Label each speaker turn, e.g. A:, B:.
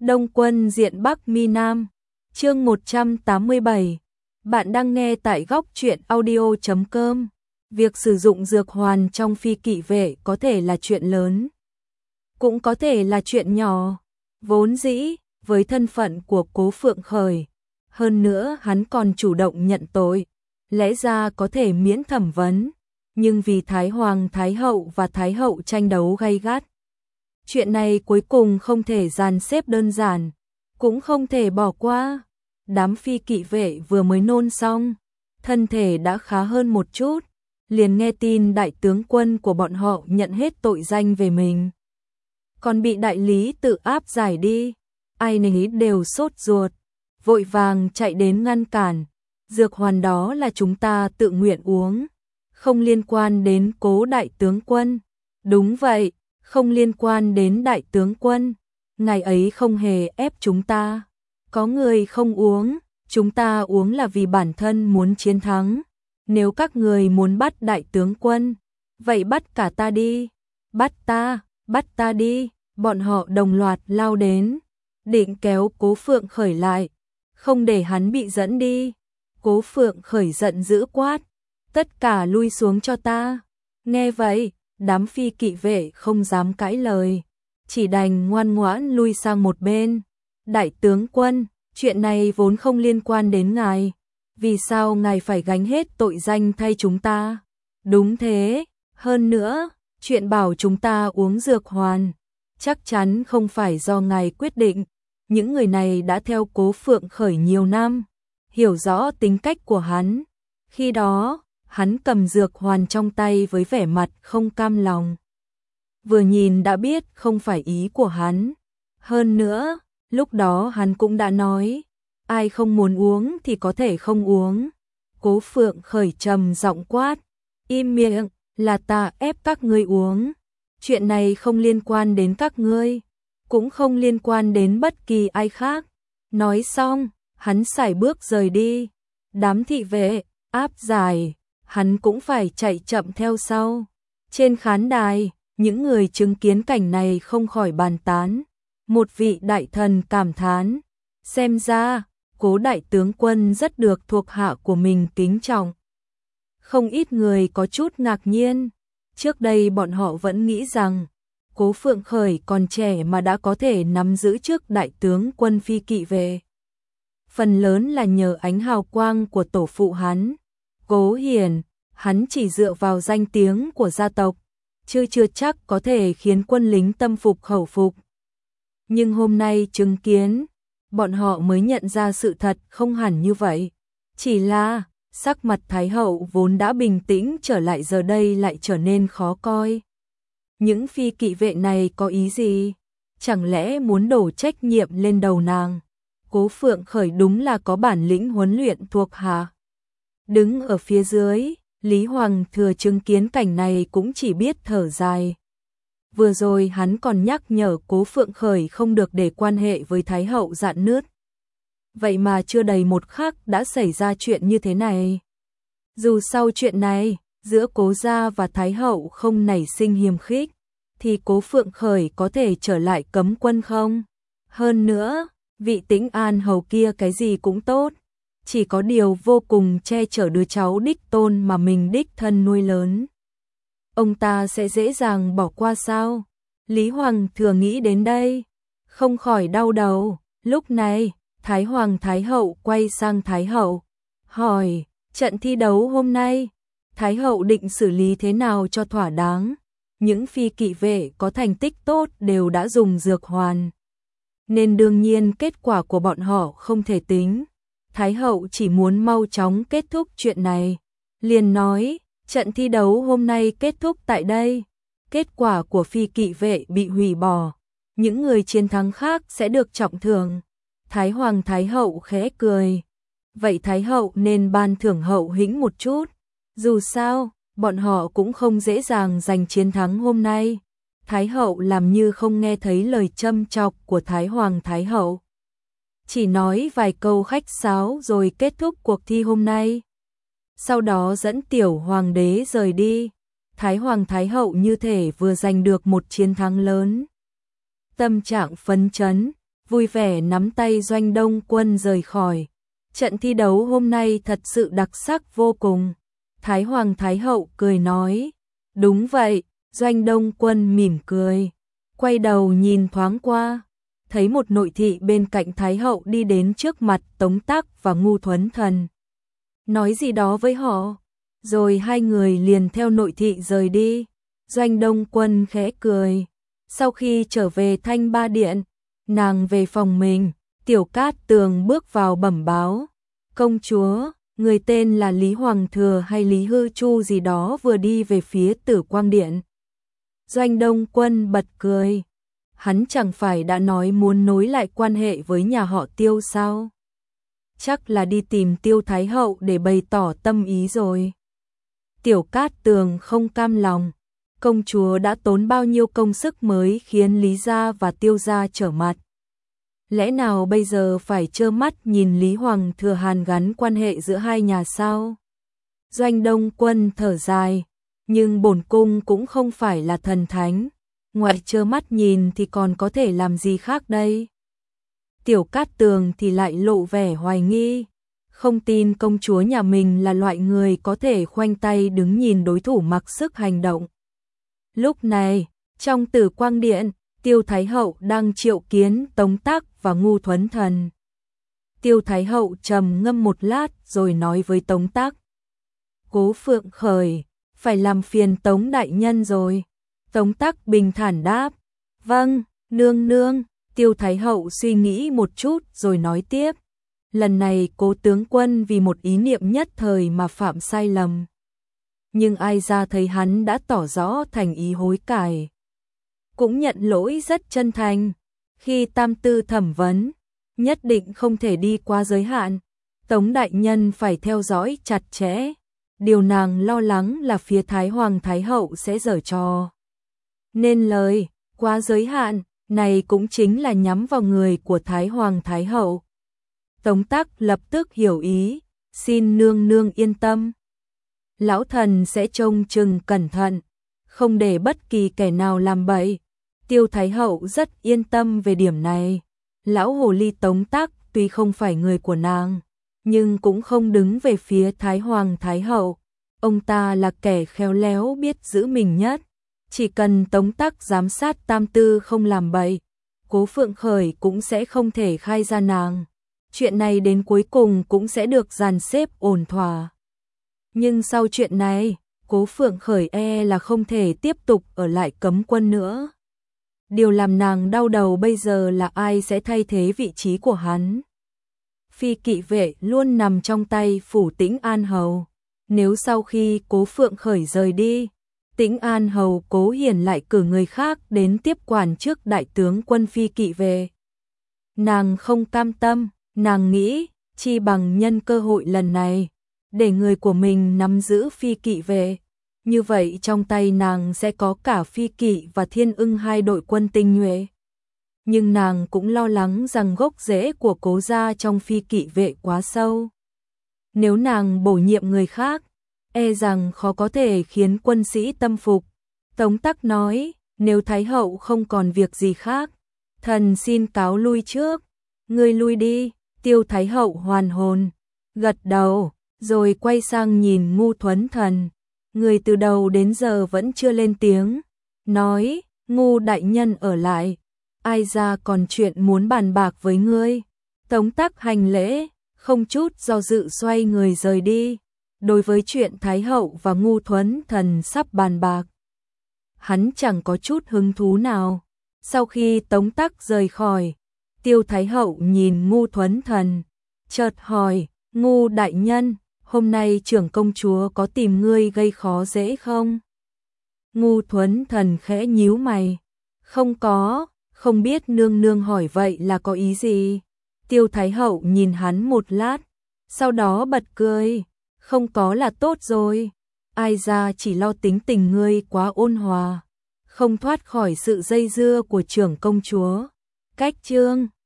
A: Đông quân diện Bắc mi Nam. Chương 187. Bạn đang nghe tại góc truyện audio.com. Việc sử dụng dược hoàn trong phi kỵ vệ có thể là chuyện lớn, cũng có thể là chuyện nhỏ. Vốn dĩ, với thân phận của Cố Phượng Khởi, hơn nữa hắn còn chủ động nhận tội, lẽ ra có thể miễn thẩm vấn, nhưng vì Thái Hoàng Thái Hậu và Thái Hậu tranh đấu gay gắt, chuyện này cuối cùng không thể dàn xếp đơn giản, cũng không thể bỏ qua. Đám phi kỵ vệ vừa mới nôn xong, thân thể đã khá hơn một chút, liền nghe tin đại tướng quân của bọn họ nhận hết tội danh về mình, còn bị đại lý tự áp giải đi. Ai nấy đều sốt ruột, vội vàng chạy đến ngăn cản. Dược hoàn đó là chúng ta tự nguyện uống, không liên quan đến Cố đại tướng quân. Đúng vậy, không liên quan đến đại tướng quân, ngài ấy không hề ép chúng ta. Có người không uống, chúng ta uống là vì bản thân muốn chiến thắng. Nếu các người muốn bắt đại tướng quân, vậy bắt cả ta đi. Bắt ta đi. Bọn họ đồng loạt lao đến, định kéo Cố Phượng Khởi lại, không để hắn bị dẫn đi. Cố Phượng Khởi giận dữ quát, tất cả lui xuống cho ta. Nghe vậy, đám phi kỵ vệ không dám cãi lời, chỉ đành ngoan ngoãn lui sang một bên. Đại tướng quân, chuyện này vốn không liên quan đến ngài, vì sao ngài phải gánh hết tội danh thay chúng ta? Đúng thế, hơn nữa, chuyện bảo chúng ta uống dược hoàn, chắc chắn không phải do ngài quyết định. Những người này đã theo Cố Phượng Khởi nhiều năm, hiểu rõ tính cách của hắn. Khi đó, hắn cầm dược hoàn trong tay với vẻ mặt không cam lòng. Vừa nhìn đã biết không phải ý của hắn. Hơn nữa, lúc đó hắn cũng đã nói, ai không muốn uống thì có thể không uống. Cố Phượng Khởi trầm giọng quát, im miệng, là ta ép các ngươi uống. Chuyện này không liên quan đến các ngươi, cũng không liên quan đến bất kỳ ai khác. Nói xong, hắn sải bước rời đi. Đám thị vệ áp giải, hắn cũng phải chạy chậm theo sau. Trên khán đài, những người chứng kiến cảnh này không khỏi bàn tán. Một vị đại thần cảm thán, xem ra Cố đại tướng quân rất được thuộc hạ của mình kính trọng. Không ít người có chút ngạc nhiên. Trước đây bọn họ vẫn nghĩ rằng Cố Phượng Khởi còn trẻ mà đã có thể nắm giữ chức đại tướng quân phi kỵ vệ. Phần lớn là nhờ ánh hào quang của tổ phụ hắn, Cố Hiển. Hắn chỉ dựa vào danh tiếng của gia tộc, chưa chắc có thể khiến quân lính tâm phục khẩu phục. Nhưng hôm nay chứng kiến, bọn họ mới nhận ra sự thật không hẳn như vậy. Chỉ là sắc mặt Thái Hậu vốn đã bình tĩnh trở lại giờ đây lại trở nên khó coi. Những phi kỵ vệ này có ý gì? Chẳng lẽ muốn đổ trách nhiệm lên đầu nàng? Cố Phượng Khởi đúng là có bản lĩnh huấn luyện thuộc hạ. Đứng ở phía dưới, Lý Hoàng Thừa chứng kiến cảnh này cũng chỉ biết thở dài. Vừa rồi hắn còn nhắc nhở Cố Phượng Khởi không được để quan hệ với Thái Hậu rạn nứt. Vậy mà chưa đầy một khắc đã xảy ra chuyện như thế này. Dù sau chuyện này, giữa Cố gia và Thái Hậu không nảy sinh hiềm khích, thì Cố Phượng Khởi có thể trở lại cấm quân không? Hơn nữa, vị Tĩnh An hầu kia cái gì cũng tốt, chỉ có điều vô cùng che chở đứa cháu đích tôn mà mình đích thân nuôi lớn. Ông ta sẽ dễ dàng bỏ qua sao? Lý Hoàng Thừa nghĩ đến đây, không khỏi đau đầu. Lúc này, Thái Hoàng Thái Hậu quay sang Thái Hậu, hỏi, trận thi đấu hôm nay, Thái Hậu định xử lý thế nào cho thỏa đáng? Những phi kỵ vệ có thành tích tốt đều đã dùng dược hoàn, nên đương nhiên kết quả của bọn họ không thể tính. Thái Hậu chỉ muốn mau chóng kết thúc chuyện này, liền nói, trận thi đấu hôm nay kết thúc tại đây. Kết quả của phi kỵ vệ bị hủy bỏ, những người chiến thắng khác sẽ được trọng thưởng. Thái Hoàng Thái Hậu khẽ cười, vậy Thái Hậu nên ban thưởng Hậu hĩnh một chút. Dù sao, bọn họ cũng không dễ dàng giành chiến thắng hôm nay. Thái Hậu làm như không nghe thấy lời châm chọc của Thái Hoàng Thái Hậu, chỉ nói vài câu khách sáo rồi kết thúc cuộc thi hôm nay. Sau đó dẫn tiểu hoàng đế rời đi. Thái Hoàng Thái Hậu như thể vừa giành được một chiến thắng lớn. Tâm trạng phấn chấn, vui vẻ nắm tay Doanh Đông Quân rời khỏi. Trận thi đấu hôm nay thật sự đặc sắc vô cùng. Thái Hoàng Thái Hậu cười nói. Đúng vậy, Doanh Đông Quân mỉm cười. Quay đầu nhìn thoáng qua, thấy một nội thị bên cạnh Thái Hậu đi đến trước mặt Tống Tắc và Ngu Thuấn Thần. Nói gì đó với họ, rồi hai người liền theo nội thị rời đi. Doanh Đông Quân khẽ cười. Sau khi trở về Thanh Ba Điện, nàng về phòng mình, Tiểu Cát Tường bước vào bẩm báo. Công chúa, người tên là Lý Hoàng Thừa hay Lý Hư Chu gì đó vừa đi về phía Tử Quang Điện. Doanh Đông Quân bật cười. Hắn chẳng phải đã nói muốn nối lại quan hệ với nhà họ Tiêu sao? Chắc là đi tìm Tiêu Thái Hậu để bày tỏ tâm ý rồi. Tiểu Cát Tường không cam lòng. Công chúa đã tốn bao nhiêu công sức mới khiến Lý gia và Tiêu gia trở mặt. Lẽ nào bây giờ phải trơ mắt nhìn Lý Hoàng Thừa hàn gắn quan hệ giữa hai nhà sao? Doanh Đông Quân thở dài. Nhưng bổn cung cũng không phải là thần thánh. Ngoại trơ mắt nhìn thì còn có thể làm gì khác đây? Tiểu Cát Tường thì lại lộ vẻ hoài nghi. Không tin công chúa nhà mình là loại người có thể khoanh tay đứng nhìn đối thủ mặc sức hành động. Lúc này, trong Tử Quang Điện, Tiêu Thái Hậu đang triệu kiến Tống Tắc và Ngu Thuấn Thần. Tiêu Thái Hậu trầm ngâm một lát rồi nói với Tống Tắc. Cố Phượng Khởi, phải làm phiền Tống đại nhân rồi. Tống Tắc bình thản đáp. Vâng, nương nương. Tiêu Thái Hậu suy nghĩ một chút rồi nói tiếp. Lần này Cố tướng quân vì một ý niệm nhất thời mà phạm sai lầm. Nhưng ai ra thấy hắn đã tỏ rõ thành ý hối cải. Cũng nhận lỗi rất chân thành. Khi tam tư thẩm vấn, nhất định không thể đi qua giới hạn. Tống đại nhân phải theo dõi chặt chẽ. Điều nàng lo lắng là phía Thái Hoàng Thái Hậu sẽ giở trò. Nên lời, quá giới hạn, này cũng chính là nhắm vào người của Thái Hoàng Thái Hậu. Tống Tắc lập tức hiểu ý, xin nương nương yên tâm. Lão thần sẽ trông chừng cẩn thận, không để bất kỳ kẻ nào làm bậy. Tiêu Thái Hậu rất yên tâm về điểm này. Lão hồ ly Tống Tắc tuy không phải người của nàng, nhưng cũng không đứng về phía Thái Hoàng Thái Hậu. Ông ta là kẻ khéo léo biết giữ mình nhất. Chỉ cần Tống Tắc giám sát tam tư không làm bậy, Cố Phượng Khởi cũng sẽ không thể khai ra nàng. Chuyện này đến cuối cùng cũng sẽ được dàn xếp ổn thỏa. Nhưng sau chuyện này, Cố Phượng Khởi là không thể tiếp tục ở lại cấm quân nữa. Điều làm nàng đau đầu bây giờ là ai sẽ thay thế vị trí của hắn. Phi kỵ vệ luôn nằm trong tay phủ Tĩnh An Hầu. Nếu sau khi Cố Phượng Khởi rời đi, Tĩnh An Hầu Cố Hiển lại cử người khác đến tiếp quản trước đại tướng quân phi kỵ vệ. Nàng không cam tâm, nàng nghĩ, chi bằng nhân cơ hội lần này, để người của mình nắm giữ phi kỵ vệ. Như vậy trong tay nàng sẽ có cả phi kỵ và thiên ưng hai đội quân tinh nhuệ. Nhưng nàng cũng lo lắng rằng gốc rễ của Cố gia trong phi kỵ vệ quá sâu. Nếu nàng bổ nhiệm người khác, rằng khó có thể khiến quân sĩ tâm phục. Tống Tắc nói, nếu Thái Hậu không còn việc gì khác, thần xin cáo lui trước. Ngươi lui đi. Tiêu Thái Hậu hoàn hồn, gật đầu, rồi quay sang nhìn Ngu Thuấn Thần. Người từ đầu đến giờ vẫn chưa lên tiếng, nói, Ngu đại nhân ở lại, ai ra còn chuyện muốn bàn bạc với ngươi. Tống Tắc hành lễ, không chút do dự xoay người rời đi. Đối với chuyện Thái Hậu và Ngu Thuấn Thần sắp bàn bạc, hắn chẳng có chút hứng thú nào. Sau khi Tống Tắc rời khỏi, Tiêu Thái Hậu nhìn Ngu Thuấn Thần, chợt hỏi, Ngu đại nhân, hôm nay trưởng công chúa có tìm ngươi gây khó dễ không? Ngu Thuấn Thần khẽ nhíu mày, không có, không biết nương nương hỏi vậy là có ý gì? Tiêu Thái Hậu nhìn hắn một lát, sau đó bật cười, không có là tốt rồi. Ai ra chỉ lo tính tình ngươi quá ôn hòa, không thoát khỏi sự dây dưa của trưởng công chúa. Cách chương